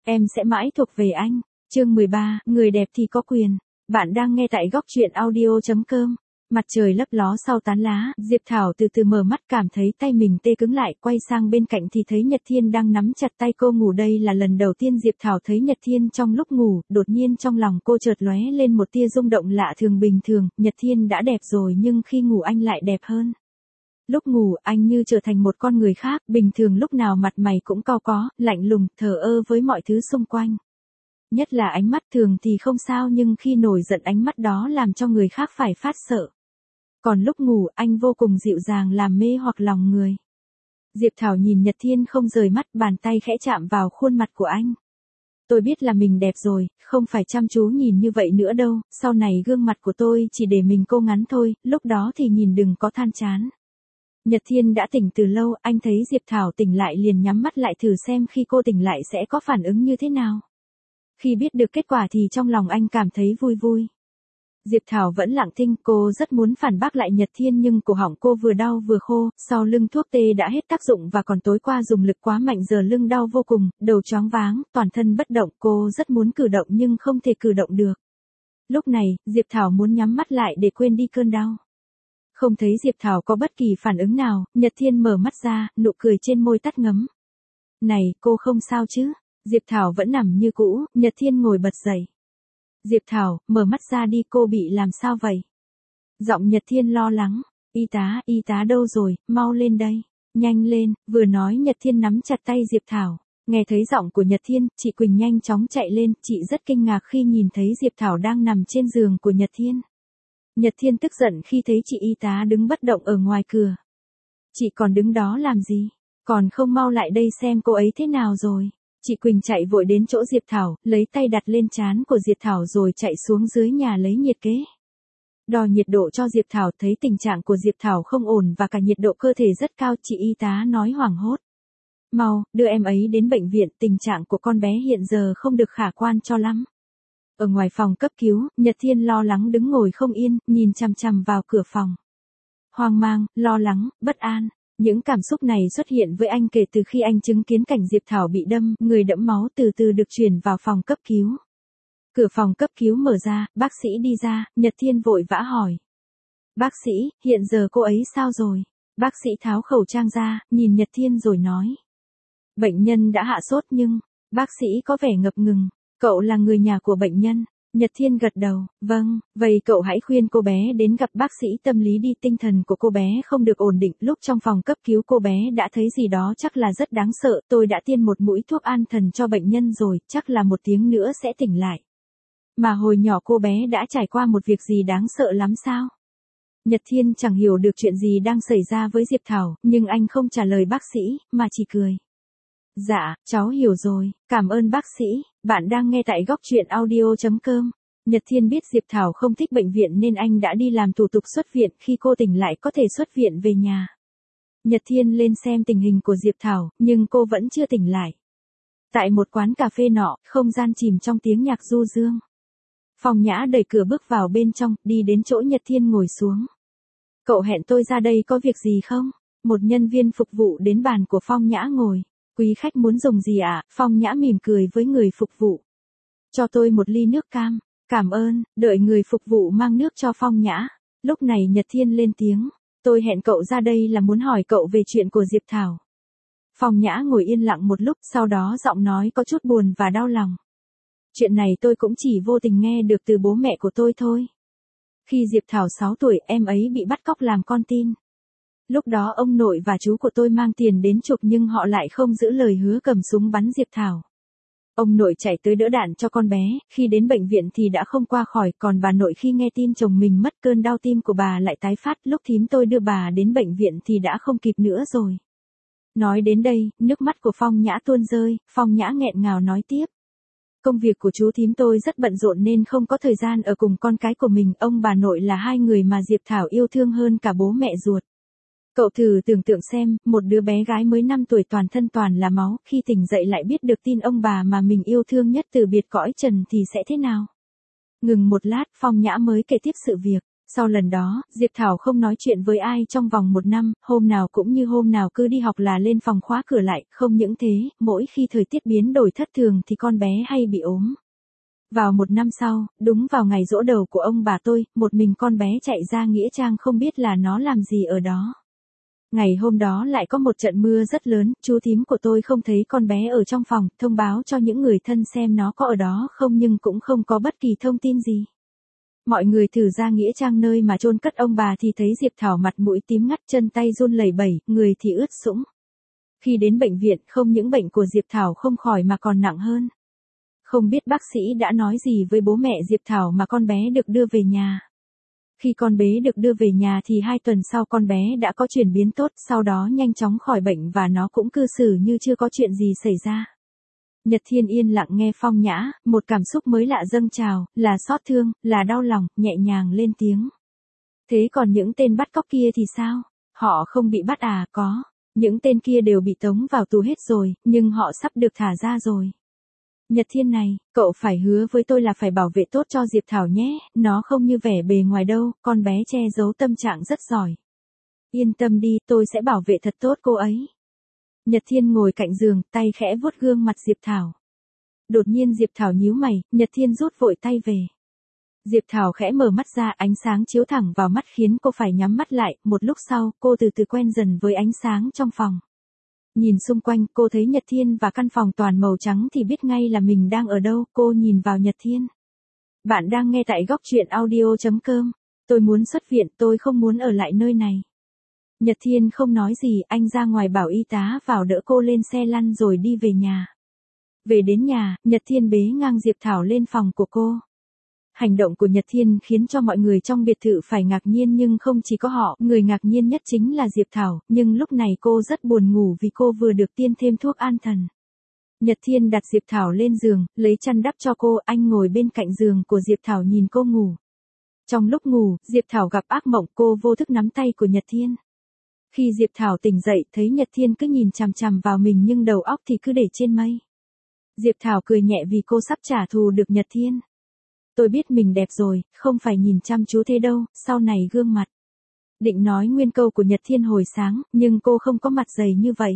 Em sẽ mãi thuộc về anh. Chương 13, người đẹp thì có quyền. Bạn đang nghe tại góc truyện audio.com. Mặt trời lấp ló sau tán lá, Diệp Thảo từ từ mở mắt, cảm thấy tay mình tê cứng lại, quay sang bên cạnh thì thấy Nhật Thiên đang nắm chặt tay cô ngủ. Đây là lần đầu tiên Diệp Thảo thấy Nhật Thiên trong lúc ngủ, đột nhiên trong lòng cô chợt lóe lên một tia rung động lạ thường. Bình thường, Nhật Thiên đã đẹp rồi nhưng khi ngủ anh lại đẹp hơn. Lúc ngủ, anh như trở thành một con người khác, bình thường lúc nào mặt mày cũng cau có, lạnh lùng, thờ ơ với mọi thứ xung quanh. Nhất là ánh mắt thường thì không sao, nhưng khi nổi giận ánh mắt đó làm cho người khác phải phát sợ. Còn lúc ngủ, anh vô cùng dịu dàng, làm mê hoặc lòng người. Diệp Thảo nhìn Nhật Thiên không rời mắt, bàn tay khẽ chạm vào khuôn mặt của anh. Tôi biết là mình đẹp rồi, không phải chăm chú nhìn như vậy nữa đâu, sau này gương mặt của tôi chỉ để mình cô ngắn thôi, lúc đó thì nhìn đừng có than chán. Nhật Thiên đã tỉnh từ lâu, anh thấy Diệp Thảo tỉnh lại liền nhắm mắt lại thử xem khi cô tỉnh lại sẽ có phản ứng như thế nào. Khi biết được kết quả thì trong lòng anh cảm thấy vui vui. Diệp Thảo vẫn lặng thinh, cô rất muốn phản bác lại Nhật Thiên nhưng cổ họng cô vừa đau vừa khô, sau lưng thuốc tê đã hết tác dụng và còn tối qua dùng lực quá mạnh giờ lưng đau vô cùng, đầu choáng váng, toàn thân bất động, cô rất muốn cử động nhưng không thể cử động được. Lúc này, Diệp Thảo muốn nhắm mắt lại để quên đi cơn đau. Không thấy Diệp Thảo có bất kỳ phản ứng nào, Nhật Thiên mở mắt ra, nụ cười trên môi tắt ngấm. Này, cô không sao chứ? Diệp Thảo vẫn nằm như cũ, Nhật Thiên ngồi bật dậy. Diệp Thảo, mở mắt ra đi, cô bị làm sao vậy? Giọng Nhật Thiên lo lắng. Y tá đâu rồi, mau lên đây. Nhanh lên, vừa nói Nhật Thiên nắm chặt tay Diệp Thảo. Nghe thấy giọng của Nhật Thiên, chị Quỳnh nhanh chóng chạy lên, chị rất kinh ngạc khi nhìn thấy Diệp Thảo đang nằm trên giường của Nhật Thiên. Nhật Thiên tức giận khi thấy chị y tá đứng bất động ở ngoài cửa. Chị còn đứng đó làm gì? Còn không mau lại đây xem cô ấy thế nào rồi. Chị Quỳnh chạy vội đến chỗ Diệp Thảo, lấy tay đặt lên trán của Diệp Thảo rồi chạy xuống dưới nhà lấy nhiệt kế. Đo nhiệt độ cho Diệp Thảo, thấy tình trạng của Diệp Thảo không ổn và cả nhiệt độ cơ thể rất cao, chị y tá nói hoảng hốt. Mau, đưa em ấy đến bệnh viện, tình trạng của con bé hiện giờ không được khả quan cho lắm. Ở ngoài phòng cấp cứu, Nhật Thiên lo lắng đứng ngồi không yên, nhìn chằm chằm vào cửa phòng. Hoang mang, lo lắng, bất an. Những cảm xúc này xuất hiện với anh kể từ khi anh chứng kiến cảnh Diệp Thảo bị đâm, người đẫm máu từ từ được chuyển vào phòng cấp cứu. Cửa phòng cấp cứu mở ra, bác sĩ đi ra, Nhật Thiên vội vã hỏi. Bác sĩ, hiện giờ cô ấy sao rồi? Bác sĩ tháo khẩu trang ra, nhìn Nhật Thiên rồi nói. Bệnh nhân đã hạ sốt nhưng, bác sĩ có vẻ ngập ngừng. Cậu là người nhà của bệnh nhân. Nhật Thiên gật đầu, vâng, vậy cậu hãy khuyên cô bé đến gặp bác sĩ tâm lý đi, tinh thần của cô bé không được ổn định. Lúc trong phòng cấp cứu cô bé đã thấy gì đó chắc là rất đáng sợ, tôi đã tiêm một mũi thuốc an thần cho bệnh nhân rồi, chắc là 1 tiếng nữa sẽ tỉnh lại. Mà hồi nhỏ cô bé đã trải qua một việc gì đáng sợ lắm sao? Nhật Thiên chẳng hiểu được chuyện gì đang xảy ra với Diệp Thảo, nhưng anh không trả lời bác sĩ, mà chỉ cười. Dạ, cháu hiểu rồi, cảm ơn bác sĩ. Bạn đang nghe tại góc truyện audio.com. Nhật Thiên biết Diệp Thảo không thích bệnh viện nên anh đã đi làm thủ tục xuất viện, khi cô tỉnh lại có thể xuất viện về nhà. Nhật Thiên lên xem tình hình của Diệp Thảo, nhưng cô vẫn chưa tỉnh lại. Tại một quán cà phê nọ, không gian chìm trong tiếng nhạc du dương. Phong Nhã đẩy cửa bước vào bên trong, đi đến chỗ Nhật Thiên ngồi xuống. Cậu hẹn tôi ra đây có việc gì không? Một nhân viên phục vụ đến bàn của Phong Nhã ngồi. Quý khách muốn dùng gì ạ? Phong Nhã mỉm cười với người phục vụ. Cho tôi một ly nước cam. Cảm ơn, đợi người phục vụ mang nước cho Phong Nhã. Lúc này Nhật Thiên lên tiếng. Tôi hẹn cậu ra đây là muốn hỏi cậu về chuyện của Diệp Thảo. Phong Nhã ngồi yên lặng một lúc, sau đó giọng nói có chút buồn và đau lòng. Chuyện này tôi cũng chỉ vô tình nghe được từ bố mẹ của tôi thôi. Khi Diệp Thảo 6 tuổi, em ấy bị bắt cóc làm con tin. Lúc đó ông nội và chú của tôi mang tiền đến chụp nhưng họ lại không giữ lời hứa, cầm súng bắn Diệp Thảo. Ông nội chạy tới đỡ đạn cho con bé, khi đến bệnh viện thì đã không qua khỏi, còn bà nội khi nghe tin chồng mình mất, cơn đau tim của bà lại tái phát, lúc thím tôi đưa bà đến bệnh viện thì đã không kịp nữa rồi. Nói đến đây, nước mắt của Phong Nhã tuôn rơi, Phong Nhã nghẹn ngào nói tiếp. Công việc của chú thím tôi rất bận rộn nên không có thời gian ở cùng con cái của mình, ông bà nội là hai người mà Diệp Thảo yêu thương hơn cả bố mẹ ruột. Cậu thử tưởng tượng xem, một đứa bé gái mới 5 tuổi toàn thân toàn là máu, khi tỉnh dậy lại biết được tin ông bà mà mình yêu thương nhất từ biệt cõi trần thì sẽ thế nào? Ngừng một lát, Phong Nhã mới kể tiếp sự việc. Sau lần đó, Diệp Thảo không nói chuyện với ai trong vòng 1 năm, hôm nào cũng như hôm nào cứ đi học là lên phòng khóa cửa lại, không những thế, mỗi khi thời tiết biến đổi thất thường thì con bé hay bị ốm. Vào 1 năm sau, đúng vào ngày giỗ đầu của ông bà tôi, một mình con bé chạy ra nghĩa trang không biết là nó làm gì ở đó. Ngày hôm đó lại có một trận mưa rất lớn, chú thím của tôi không thấy con bé ở trong phòng, thông báo cho những người thân xem nó có ở đó không nhưng cũng không có bất kỳ thông tin gì. Mọi người thử ra nghĩa trang nơi mà chôn cất ông bà thì thấy Diệp Thảo mặt mũi tím ngắt, chân tay run lẩy bẩy, người thì ướt sũng. Khi đến bệnh viện, không những bệnh của Diệp Thảo không khỏi mà còn nặng hơn. Không biết bác sĩ đã nói gì với bố mẹ Diệp Thảo mà con bé được đưa về nhà. Khi con bé được đưa về nhà thì 2 tuần sau con bé đã có chuyển biến tốt, sau đó nhanh chóng khỏi bệnh và nó cũng cư xử như chưa có chuyện gì xảy ra. Nhật Thiên yên lặng nghe Phong Nhã, một cảm xúc mới lạ dâng trào, là xót thương, là đau lòng, nhẹ nhàng lên tiếng. Thế còn những tên bắt cóc kia thì sao? Họ không bị bắt à? Có. Những tên kia đều bị tống vào tù hết rồi, nhưng họ sắp được thả ra rồi. Nhật Thiên này, cậu phải hứa với tôi là phải bảo vệ tốt cho Diệp Thảo nhé, nó không như vẻ bề ngoài đâu, con bé che giấu tâm trạng rất giỏi. Yên tâm đi, tôi sẽ bảo vệ thật tốt cô ấy. Nhật Thiên ngồi cạnh giường, tay khẽ vuốt gương mặt Diệp Thảo. Đột nhiên Diệp Thảo nhíu mày, Nhật Thiên rút vội tay về. Diệp Thảo khẽ mở mắt ra, ánh sáng chiếu thẳng vào mắt khiến cô phải nhắm mắt lại, một lúc sau, cô từ từ quen dần với ánh sáng trong phòng. Nhìn xung quanh, cô thấy Nhật Thiên và căn phòng toàn màu trắng thì biết ngay là mình đang ở đâu, cô nhìn vào Nhật Thiên. Bạn đang nghe tại góc truyện audio.com. Tôi muốn xuất viện, tôi không muốn ở lại nơi này. Nhật Thiên không nói gì, anh ra ngoài bảo y tá vào đỡ cô lên xe lăn rồi đi về nhà. Về đến nhà, Nhật Thiên bế ngang Diệp Thảo lên phòng của cô. Hành động của Nhật Thiên khiến cho mọi người trong biệt thự phải ngạc nhiên nhưng không chỉ có họ, người ngạc nhiên nhất chính là Diệp Thảo, nhưng lúc này cô rất buồn ngủ vì cô vừa được tiêm thêm thuốc an thần. Nhật Thiên đặt Diệp Thảo lên giường, lấy chăn đắp cho cô, anh ngồi bên cạnh giường của Diệp Thảo nhìn cô ngủ. Trong lúc ngủ, Diệp Thảo gặp ác mộng, cô vô thức nắm tay của Nhật Thiên. Khi Diệp Thảo tỉnh dậy, thấy Nhật Thiên cứ nhìn chằm chằm vào mình nhưng đầu óc thì cứ để trên mây. Diệp Thảo cười nhẹ vì cô sắp trả thù được Nhật Thiên. Tôi biết mình đẹp rồi, không phải nhìn chăm chú thế đâu, sau này gương mặt. Định nói nguyên câu của Nhật Thiên hồi sáng, nhưng cô không có mặt dày như vậy.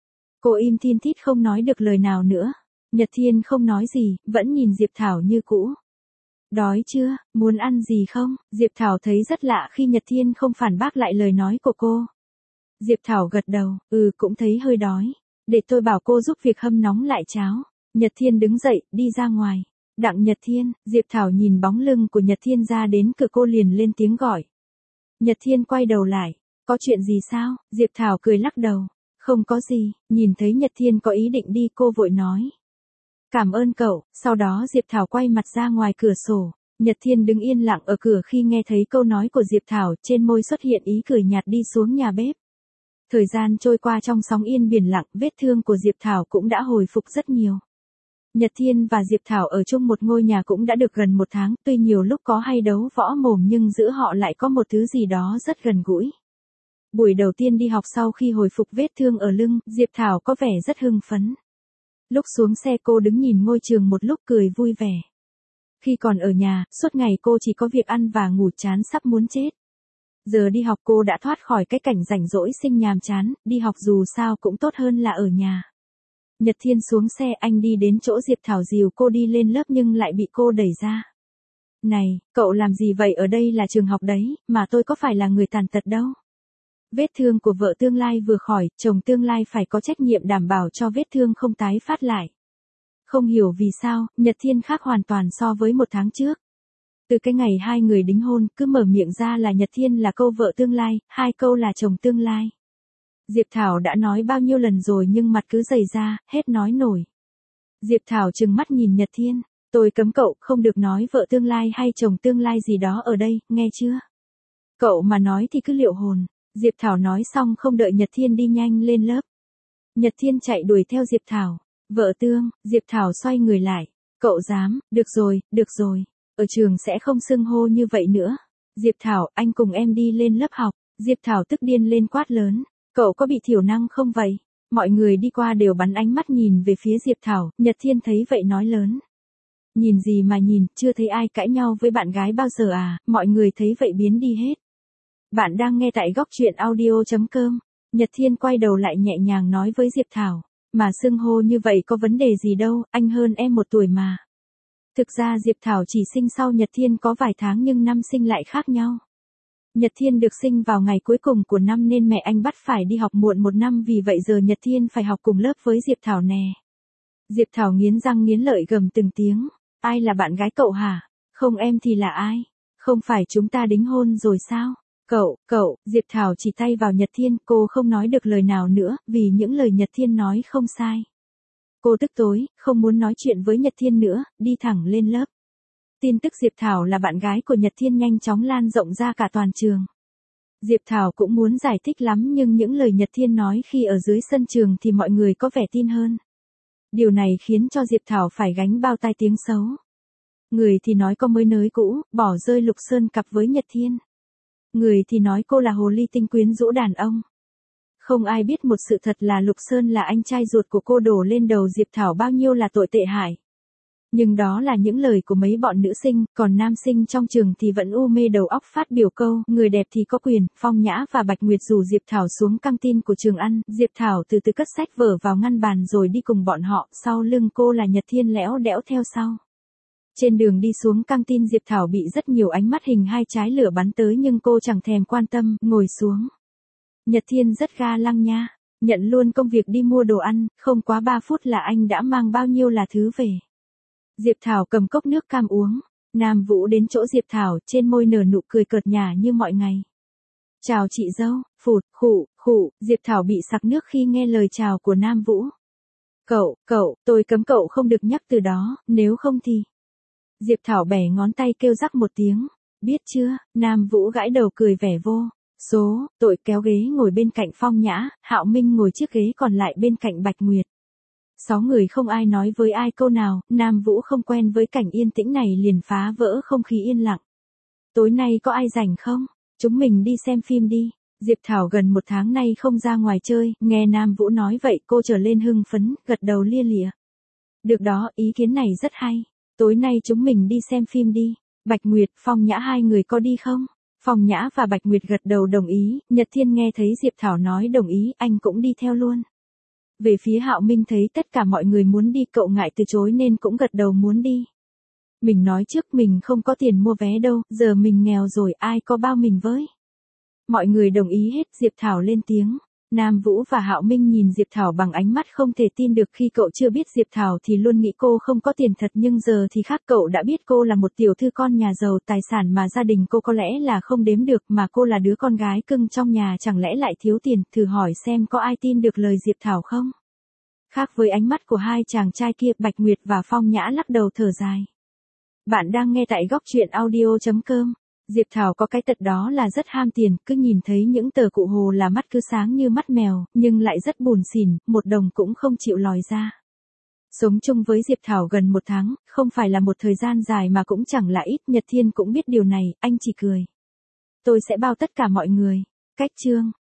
Cô im thin thít không nói được lời nào nữa. Nhật Thiên không nói gì, vẫn nhìn Diệp Thảo như cũ. Đói chưa, muốn ăn gì không? Diệp Thảo thấy rất lạ khi Nhật Thiên không phản bác lại lời nói của cô. Diệp Thảo gật đầu, cũng thấy hơi đói. Để tôi bảo cô giúp việc hâm nóng lại cháo. Nhật Thiên đứng dậy, đi ra ngoài. Đặng Nhật Thiên, Diệp Thảo nhìn bóng lưng của Nhật Thiên ra đến cửa cô liền lên tiếng gọi. Nhật Thiên quay đầu lại, có chuyện gì sao? Diệp Thảo cười lắc đầu, không có gì, nhìn thấy Nhật Thiên có ý định đi cô vội nói. Cảm ơn cậu, sau đó Diệp Thảo quay mặt ra ngoài cửa sổ. Nhật Thiên đứng yên lặng ở cửa khi nghe thấy câu nói của Diệp Thảo, trên môi xuất hiện ý cười nhạt đi xuống nhà bếp. Thời gian trôi qua trong sóng yên biển lặng, vết thương của Diệp Thảo cũng đã hồi phục rất nhiều. Nhật Thiên và Diệp Thảo ở chung một ngôi nhà cũng đã được gần 1 tháng, tuy nhiều lúc có hay đấu võ mồm nhưng giữa họ lại có một thứ gì đó rất gần gũi. Buổi đầu tiên đi học sau khi hồi phục vết thương ở lưng, Diệp Thảo có vẻ rất hưng phấn. Lúc xuống xe cô đứng nhìn ngôi trường một lúc cười vui vẻ. Khi còn ở nhà, suốt ngày cô chỉ có việc ăn và ngủ chán sắp muốn chết. Giờ đi học cô đã thoát khỏi cái cảnh rảnh rỗi sinh nhàm chán, đi học dù sao cũng tốt hơn là ở nhà. Nhật Thiên xuống xe, anh đi đến chỗ Diệp Thảo dìu cô đi lên lớp nhưng lại bị cô đẩy ra. Này, cậu làm gì vậy, ở đây là trường học đấy, mà tôi có phải là người tàn tật đâu. Vết thương của vợ tương lai vừa khỏi, chồng tương lai phải có trách nhiệm đảm bảo cho vết thương không tái phát lại. Không hiểu vì sao, Nhật Thiên khác hoàn toàn so với 1 tháng trước. Từ cái ngày 2 người đính hôn, cứ mở miệng ra là Nhật Thiên là câu vợ tương lai, 2 câu là chồng tương lai. Diệp Thảo đã nói bao nhiêu lần rồi nhưng mặt cứ dày ra, hết nói nổi. Diệp Thảo trừng mắt nhìn Nhật Thiên, tôi cấm cậu không được nói vợ tương lai hay chồng tương lai gì đó ở đây, nghe chưa? Cậu mà nói thì cứ liệu hồn. Diệp Thảo nói xong không đợi Nhật Thiên đi nhanh lên lớp. Nhật Thiên chạy đuổi theo Diệp Thảo. Vợ tương, Diệp Thảo xoay người lại. Cậu dám, được rồi. Ở trường sẽ không xưng hô như vậy nữa. Diệp Thảo, anh cùng em đi lên lớp học. Diệp Thảo tức điên lên quát lớn. Cậu có bị thiểu năng không vậy? Mọi người đi qua đều bắn ánh mắt nhìn về phía Diệp Thảo, Nhật Thiên thấy vậy nói lớn. Nhìn gì mà nhìn, chưa thấy ai cãi nhau với bạn gái bao giờ à, mọi người thấy vậy biến đi hết. Bạn đang nghe tại góc chuyện audio.com. Nhật Thiên quay đầu lại nhẹ nhàng nói với Diệp Thảo. Mà xưng hô như vậy có vấn đề gì đâu, anh hơn em 1 tuổi mà. Thực ra Diệp Thảo chỉ sinh sau Nhật Thiên có vài tháng nhưng năm sinh lại khác nhau. Nhật Thiên được sinh vào ngày cuối cùng của năm nên mẹ anh bắt phải đi học muộn 1 năm, vì vậy giờ Nhật Thiên phải học cùng lớp với Diệp Thảo nè. Diệp Thảo nghiến răng nghiến lợi gầm từng tiếng. Ai là bạn gái cậu hả? Không em thì là ai? Không phải chúng ta đính hôn rồi sao? Cậu, Diệp Thảo chỉ tay vào Nhật Thiên, cô không nói được lời nào nữa, vì những lời Nhật Thiên nói không sai. Cô tức tối, không muốn nói chuyện với Nhật Thiên nữa, đi thẳng lên lớp. Tin tức Diệp Thảo là bạn gái của Nhật Thiên nhanh chóng lan rộng ra cả toàn trường. Diệp Thảo cũng muốn giải thích lắm nhưng những lời Nhật Thiên nói khi ở dưới sân trường thì mọi người có vẻ tin hơn. Điều này khiến cho Diệp Thảo phải gánh bao tai tiếng xấu. Người thì nói có mới nới cũ, bỏ rơi Lục Sơn cặp với Nhật Thiên. Người thì nói cô là hồ ly tinh quyến rũ đàn ông. Không ai biết một sự thật là Lục Sơn là anh trai ruột của cô, đổ lên đầu Diệp Thảo bao nhiêu là tội tệ hại. Nhưng đó là những lời của mấy bọn nữ sinh, còn nam sinh trong trường thì vẫn u mê đầu óc phát biểu câu, người đẹp thì có quyền. Phong Nhã và Bạch Nguyệt rủ Diệp Thảo xuống căng tin của trường ăn, Diệp Thảo từ từ cất sách vở vào ngăn bàn rồi đi cùng bọn họ, sau lưng cô là Nhật Thiên lẽo đẽo theo sau. Trên đường đi xuống căng tin Diệp Thảo bị rất nhiều ánh mắt hình hai trái lửa bắn tới nhưng cô chẳng thèm quan tâm, ngồi xuống. Nhật Thiên rất ga lăng nha, nhận luôn công việc đi mua đồ ăn, không quá 3 phút là anh đã mang bao nhiêu là thứ về. Diệp Thảo cầm cốc nước cam uống. Nam Vũ đến chỗ Diệp Thảo, trên môi nở nụ cười cợt nhả như mọi ngày. Chào chị dâu, phụt, khụ, Diệp Thảo bị sặc nước khi nghe lời chào của Nam Vũ. Cậu, tôi cấm cậu không được nhắc từ đó, nếu không thì... Diệp Thảo bẻ ngón tay kêu rắc một tiếng. Biết chưa, Nam Vũ gãi đầu cười vẻ vô. Tội kéo ghế ngồi bên cạnh Phong Nhã, Hạo Minh ngồi chiếc ghế còn lại bên cạnh Bạch Nguyệt. 6 người không ai nói với ai câu nào, Nam Vũ không quen với cảnh yên tĩnh này liền phá vỡ không khí yên lặng. Tối nay có ai rảnh không? Chúng mình đi xem phim đi. Diệp Thảo gần 1 tháng nay không ra ngoài chơi, nghe Nam Vũ nói vậy cô trở lên hưng phấn, gật đầu lia lịa. Được đó, ý kiến này rất hay. Tối nay chúng mình đi xem phim đi. Bạch Nguyệt, Phong Nhã hai người có đi không? Phong Nhã và Bạch Nguyệt gật đầu đồng ý, Nhật Thiên nghe thấy Diệp Thảo nói đồng ý, anh cũng đi theo luôn. Về phía Hạo Minh thấy tất cả mọi người muốn đi, cậu ngại từ chối nên cũng gật đầu muốn đi. Mình nói trước mình không có tiền mua vé đâu, giờ mình nghèo rồi ai có bao mình với. Mọi người đồng ý hết, Diệp Thảo lên tiếng. Nam Vũ và Hạo Minh nhìn Diệp Thảo bằng ánh mắt không thể tin được, khi cậu chưa biết Diệp Thảo thì luôn nghĩ cô không có tiền thật, nhưng giờ thì khác, cậu đã biết cô là một tiểu thư con nhà giàu, tài sản mà gia đình cô có lẽ là không đếm được, mà cô là đứa con gái cưng trong nhà chẳng lẽ lại thiếu tiền, thử hỏi xem có ai tin được lời Diệp Thảo không? Khác với ánh mắt của hai chàng trai kia, Bạch Nguyệt và Phong Nhã lắc đầu thở dài. Bạn đang nghe tại góc chuyện audio.com. Diệp Thảo có cái tật đó là rất ham tiền, cứ nhìn thấy những tờ cụ hồ là mắt cứ sáng như mắt mèo, nhưng lại rất buồn xỉn, 1 đồng cũng không chịu lòi ra. Sống chung với Diệp Thảo gần 1 tháng, không phải là một thời gian dài mà cũng chẳng là ít, Nhật Thiên cũng biết điều này, anh chỉ cười. Tôi sẽ bao tất cả mọi người. Cách chương.